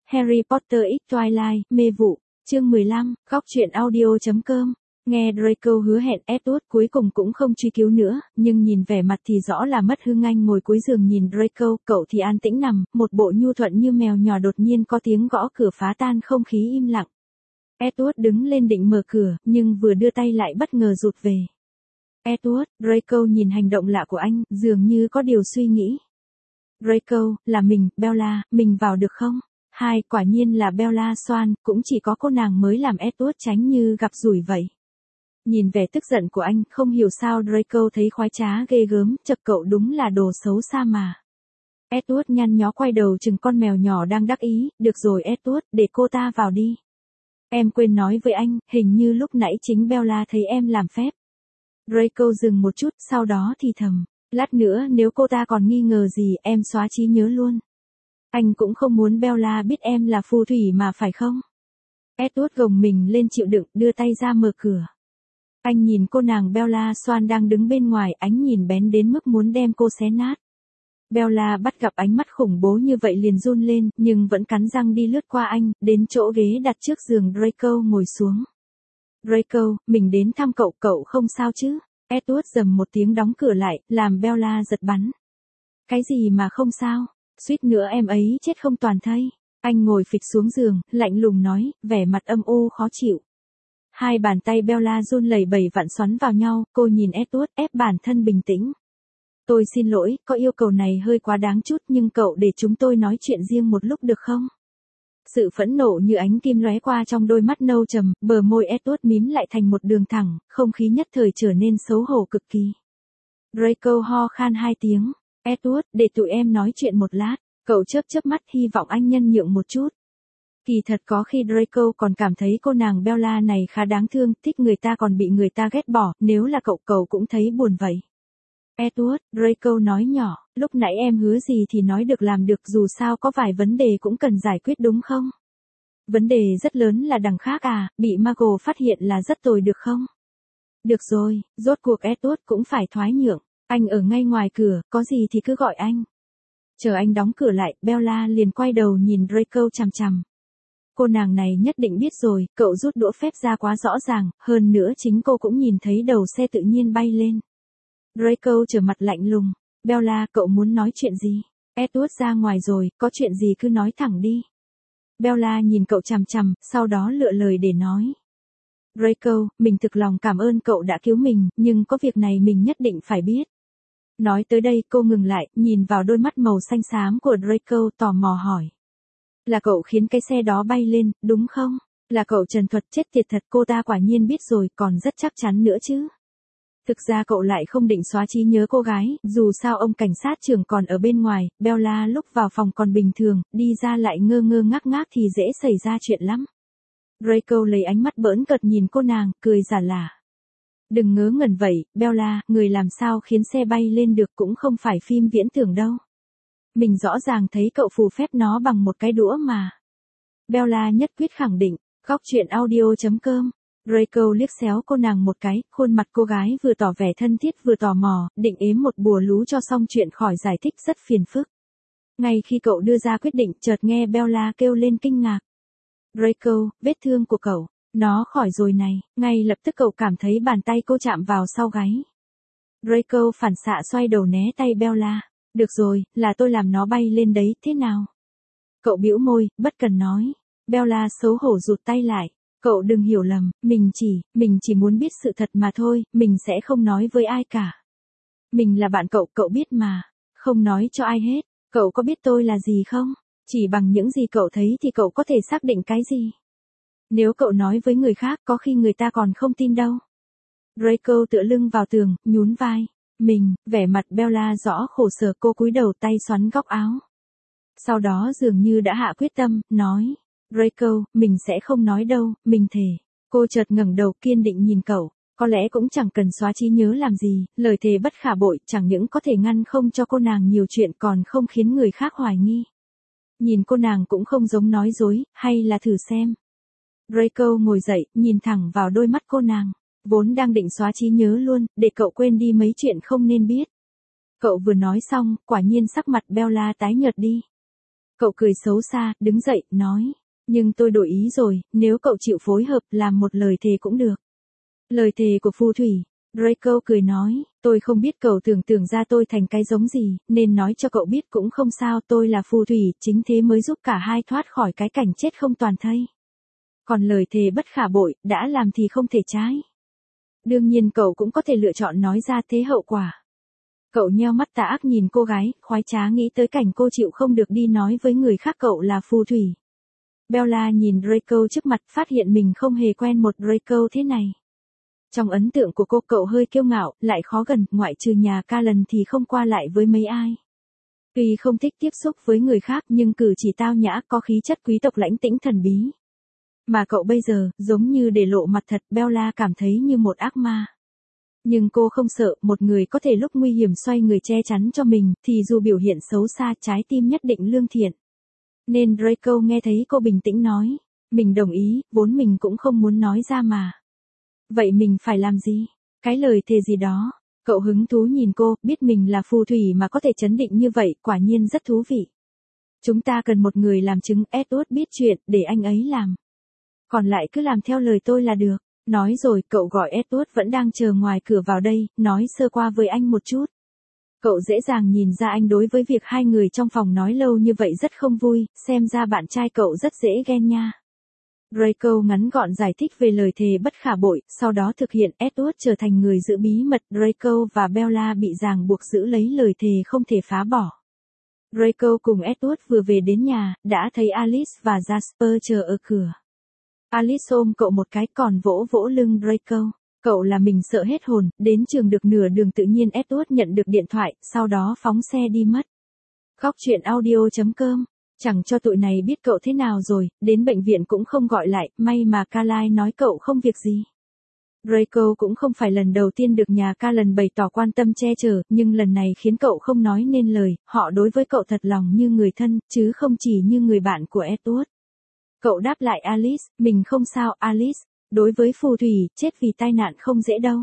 Harry Potter X Twilight, mê vụ, chương 15, góc truyện audio.com. Nghe Draco hứa hẹn Edward cuối cùng cũng không truy cứu nữa, nhưng nhìn vẻ mặt thì rõ là mất hứng. Anh ngồi cuối giường nhìn Draco, cậu thì an tĩnh nằm, một bộ nhu thuận như mèo nhỏ. Đột nhiên có tiếng gõ cửa phá tan không khí im lặng. Edward đứng lên định mở cửa, nhưng vừa đưa tay lại bất ngờ rụt về. Edward, Draco nhìn hành động lạ của anh, dường như có điều suy nghĩ. Draco, là mình, Bella, mình vào được không? Hai, quả nhiên là Bella Swan, cũng chỉ có cô nàng mới làm Edward tránh như gặp rủi vậy. Nhìn vẻ tức giận của anh, không hiểu sao Draco thấy khoái trá ghê gớm, chật cậu đúng là đồ xấu xa mà. Edward nhăn nhó quay đầu chừng con mèo nhỏ đang đắc ý, được rồi Edward, để cô ta vào đi. Em quên nói với anh, hình như lúc nãy chính Bella thấy em làm phép. Draco dừng một chút, sau đó thì thầm, lát nữa nếu cô ta còn nghi ngờ gì em xóa trí nhớ luôn. Anh cũng không muốn Bella biết em là phù thủy mà phải không? Edward gồng mình lên chịu đựng, đưa tay ra mở cửa. Anh nhìn cô nàng Bella Swan đang đứng bên ngoài, ánh nhìn bén đến mức muốn đem cô xé nát. Bella bắt gặp ánh mắt khủng bố như vậy liền run lên, nhưng vẫn cắn răng đi lướt qua anh, đến chỗ ghế đặt trước giường Draco ngồi xuống. Draco, mình đến thăm cậu, cậu không sao chứ? Edward rầm một tiếng đóng cửa lại, làm Bella giật bắn. Cái gì mà không sao? Suýt nữa em ấy chết không toàn thây. Anh ngồi phịch xuống giường, lạnh lùng nói, vẻ mặt âm u khó chịu. Hai bàn tay Bella run lẩy bẩy vặn xoắn vào nhau, cô nhìn Edward ép bản thân bình tĩnh. Tôi xin lỗi, có yêu cầu này hơi quá đáng chút nhưng cậu để chúng tôi nói chuyện riêng một lúc được không? Sự phẫn nộ như ánh kim lóe qua trong đôi mắt nâu trầm, bờ môi Edward mím lại thành một đường thẳng, không khí nhất thời trở nên xấu hổ cực kỳ. Draco ho khan hai tiếng. Edward, để tụi em nói chuyện một lát. Cậu chớp mắt hy vọng anh nhân nhượng một chút. Kỳ thật có khi Draco còn cảm thấy cô nàng Bella này khá đáng thương, thích người ta còn bị người ta ghét bỏ, nếu là cậu cũng thấy buồn vậy. Edward, Draco nói nhỏ, lúc nãy em hứa gì thì nói được làm được, dù sao có vài vấn đề cũng cần giải quyết đúng không? Vấn đề rất lớn là đằng khác à, bị Margot phát hiện là rất tồi được không? Được rồi, rốt cuộc Edward cũng phải thoái nhượng, anh ở ngay ngoài cửa, có gì thì cứ gọi anh. Chờ anh đóng cửa lại, Bella liền quay đầu nhìn Draco chằm chằm. Cô nàng này nhất định biết rồi, cậu rút đũa phép ra quá rõ ràng, hơn nữa chính cô cũng nhìn thấy đầu xe tự nhiên bay lên. Draco trở mặt lạnh lùng, Bella, cậu muốn nói chuyện gì? Edward ra ngoài rồi, có chuyện gì cứ nói thẳng đi. Bella nhìn cậu chằm chằm, sau đó lựa lời để nói. Draco, mình thực lòng cảm ơn cậu đã cứu mình, nhưng có việc này mình nhất định phải biết. Nói tới đây cô ngừng lại, nhìn vào đôi mắt màu xanh xám của Draco tò mò hỏi. Là cậu khiến cái xe đó bay lên, đúng không? Là cậu trần thuật chết tiệt thật, cô ta quả nhiên biết rồi, còn rất chắc chắn nữa chứ. Thực ra cậu lại không định xóa trí nhớ cô gái, dù sao ông cảnh sát trưởng còn ở bên ngoài, Bella lúc vào phòng còn bình thường, đi ra lại ngơ ngác thì dễ xảy ra chuyện lắm. Draco lấy ánh mắt bỡn cợt nhìn cô nàng, cười giả lả. Đừng ngớ ngẩn vậy, Bella, người làm sao khiến xe bay lên được cũng không phải phim viễn tưởng đâu. Mình rõ ràng thấy cậu phù phép nó bằng một cái đũa mà. Bella nhất quyết khẳng định, góc truyện audio.com. Draco liếc xéo cô nàng một cái, khuôn mặt cô gái vừa tỏ vẻ thân thiết vừa tò mò, định ếm một bùa lú cho xong chuyện khỏi giải thích rất phiền phức. Ngay khi cậu đưa ra quyết định, chợt nghe Bella kêu lên kinh ngạc. Draco, vết thương của cậu, nó khỏi rồi này, ngay lập tức cậu cảm thấy bàn tay cô chạm vào sau gáy. Draco phản xạ xoay đầu né tay Bella. Được rồi, là tôi làm nó bay lên đấy, thế nào? Cậu bĩu môi, bất cần nói. Bella xấu hổ rụt tay lại. Cậu đừng hiểu lầm, mình chỉ muốn biết sự thật mà thôi, mình sẽ không nói với ai cả. Mình là bạn cậu biết mà. Không nói cho ai hết. Cậu có biết tôi là gì không? Chỉ bằng những gì cậu thấy thì cậu có thể xác định cái gì? Nếu cậu nói với người khác có khi người ta còn không tin đâu. Draco tựa lưng vào tường, nhún vai. Vẻ mặt Bella rõ khổ sở, cô cúi đầu tay xoắn góc áo. Sau đó dường như đã hạ quyết tâm, nói. Draco, mình sẽ không nói đâu, mình thề. Cô chợt ngẩng đầu kiên định nhìn cậu. Có lẽ cũng chẳng cần xóa trí nhớ làm gì, lời thề bất khả bội chẳng những có thể ngăn không cho cô nàng nhiều chuyện còn không khiến người khác hoài nghi. Nhìn cô nàng cũng không giống nói dối, hay là thử xem. Draco ngồi dậy, nhìn thẳng vào đôi mắt cô nàng. Vốn đang định xóa trí nhớ luôn, để cậu quên đi mấy chuyện không nên biết. Cậu vừa nói xong, quả nhiên sắc mặt Bella tái nhợt đi. Cậu cười xấu xa, đứng dậy, nói. Nhưng tôi đổi ý rồi, nếu cậu chịu phối hợp làm một lời thề cũng được. Lời thề của phù thủy. Draco cười nói, tôi không biết cậu tưởng tượng ra tôi thành cái giống gì, nên nói cho cậu biết cũng không sao, tôi là phù thủy, chính thế mới giúp cả hai thoát khỏi cái cảnh chết không toàn thây. Còn lời thề bất khả bội, đã làm thì không thể trái. Đương nhiên cậu cũng có thể lựa chọn nói ra thế hậu quả. Cậu nheo mắt tà ác nhìn cô gái, khoái trá nghĩ tới cảnh cô chịu không được đi nói với người khác cậu là phù thủy. Bella nhìn Draco trước mặt phát hiện mình không hề quen một Draco thế này. Trong ấn tượng của cô cậu hơi kiêu ngạo, lại khó gần, ngoại trừ nhà Callan thì không qua lại với mấy ai. Tuy không thích tiếp xúc với người khác nhưng cử chỉ tao nhã có khí chất quý tộc lãnh tĩnh thần bí. Mà cậu bây giờ, giống như để lộ mặt thật, Bella cảm thấy như một ác ma. Nhưng cô không sợ, một người có thể lúc nguy hiểm xoay người che chắn cho mình, thì dù biểu hiện xấu xa trái tim nhất định lương thiện. Nên Draco nghe thấy cô bình tĩnh nói, mình đồng ý, vốn mình cũng không muốn nói ra mà. Vậy mình phải làm gì? Cái lời thề gì đó? Cậu hứng thú nhìn cô, biết mình là phù thủy mà có thể chấn định như vậy, quả nhiên rất thú vị. Chúng ta cần một người làm chứng, Edward biết chuyện, để anh ấy làm. Còn lại cứ làm theo lời tôi là được. Nói rồi, cậu gọi Edward vẫn đang chờ ngoài cửa vào đây, nói sơ qua với anh một chút. Cậu dễ dàng nhìn ra anh đối với việc hai người trong phòng nói lâu như vậy rất không vui, xem ra bạn trai cậu rất dễ ghen nha. Draco ngắn gọn giải thích về lời thề bất khả bội, sau đó thực hiện Edward trở thành người giữ bí mật. Draco và Bella bị ràng buộc giữ lấy lời thề không thể phá bỏ. Draco cùng Edward vừa về đến nhà, đã thấy Alice và Jasper chờ ở cửa. Alice ôm cậu một cái còn vỗ vỗ lưng Draco. Cậu là mình sợ hết hồn, đến trường được nửa đường tự nhiên Edward nhận được điện thoại, sau đó phóng xe đi mất. Góc truyện audio.com. Chẳng cho tụi này biết cậu thế nào rồi, đến bệnh viện cũng không gọi lại, may mà Carlisle nói cậu không việc gì. Draco cũng không phải lần đầu tiên được nhà Callan bày tỏ quan tâm che chở, nhưng lần này khiến cậu không nói nên lời, họ đối với cậu thật lòng như người thân, chứ không chỉ như người bạn của Edward. Cậu đáp lại Alice, mình không sao Alice, đối với phù thủy, chết vì tai nạn không dễ đâu.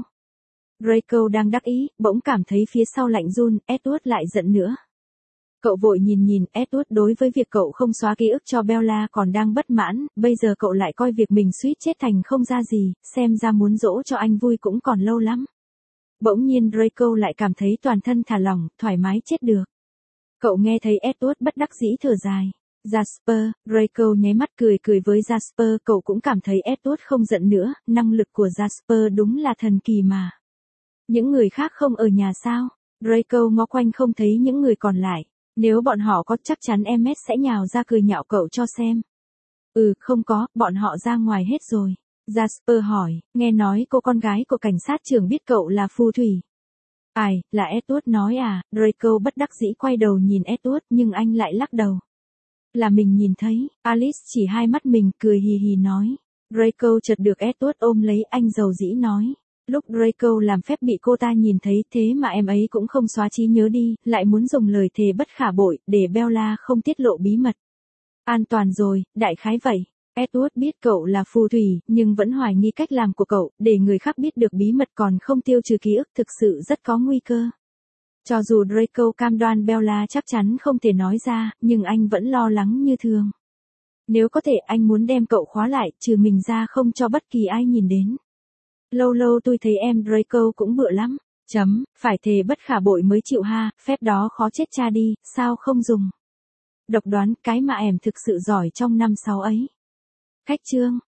Draco đang đắc ý, bỗng cảm thấy phía sau lạnh run, Edward lại giận nữa. Cậu vội nhìn Edward đối với việc cậu không xóa ký ức cho Bella còn đang bất mãn, bây giờ cậu lại coi việc mình suýt chết thành không ra gì, xem ra muốn dỗ cho anh vui cũng còn lâu lắm. Bỗng nhiên Draco lại cảm thấy toàn thân thả lỏng, thoải mái chết được. Cậu nghe thấy Edward bất đắc dĩ thở dài. Jasper, Draco nháy mắt cười với Jasper, cậu cũng cảm thấy Edward không giận nữa, năng lực của Jasper đúng là thần kỳ mà. Những người khác không ở nhà sao? Draco ngó quanh không thấy những người còn lại. Nếu bọn họ có chắc chắn MS sẽ nhào ra cười nhạo cậu cho xem. Không có, bọn họ ra ngoài hết rồi. Jasper hỏi, nghe nói cô con gái của cảnh sát trưởng biết cậu là phù thủy. Ai, là Edward nói à, Draco bất đắc dĩ quay đầu nhìn Edward nhưng anh lại lắc đầu. Là mình nhìn thấy, Alice chỉ hai mắt mình cười hì hì nói. Draco chợt được Edward ôm lấy anh dầu dĩ nói. Lúc Draco làm phép bị cô ta nhìn thấy thế mà em ấy cũng không xóa trí nhớ đi, lại muốn dùng lời thề bất khả bội để Bella không tiết lộ bí mật. An toàn rồi, đại khái vậy. Edward biết cậu là phù thủy, nhưng vẫn hoài nghi cách làm của cậu, để người khác biết được bí mật còn không tiêu trừ ký ức thực sự rất có nguy cơ. Cho dù Draco cam đoan Bella chắc chắn không thể nói ra, nhưng anh vẫn lo lắng như thường. Nếu có thể anh muốn đem cậu khóa lại, trừ mình ra không cho bất kỳ ai nhìn đến. Lâu lâu tôi thấy em Draco cũng bựa lắm. Phải thề bất khả bội mới chịu ha, phép đó khó chết cha đi, sao không dùng. Độc đoán, cái mà em thực sự giỏi trong năm sáu ấy. Khách chương.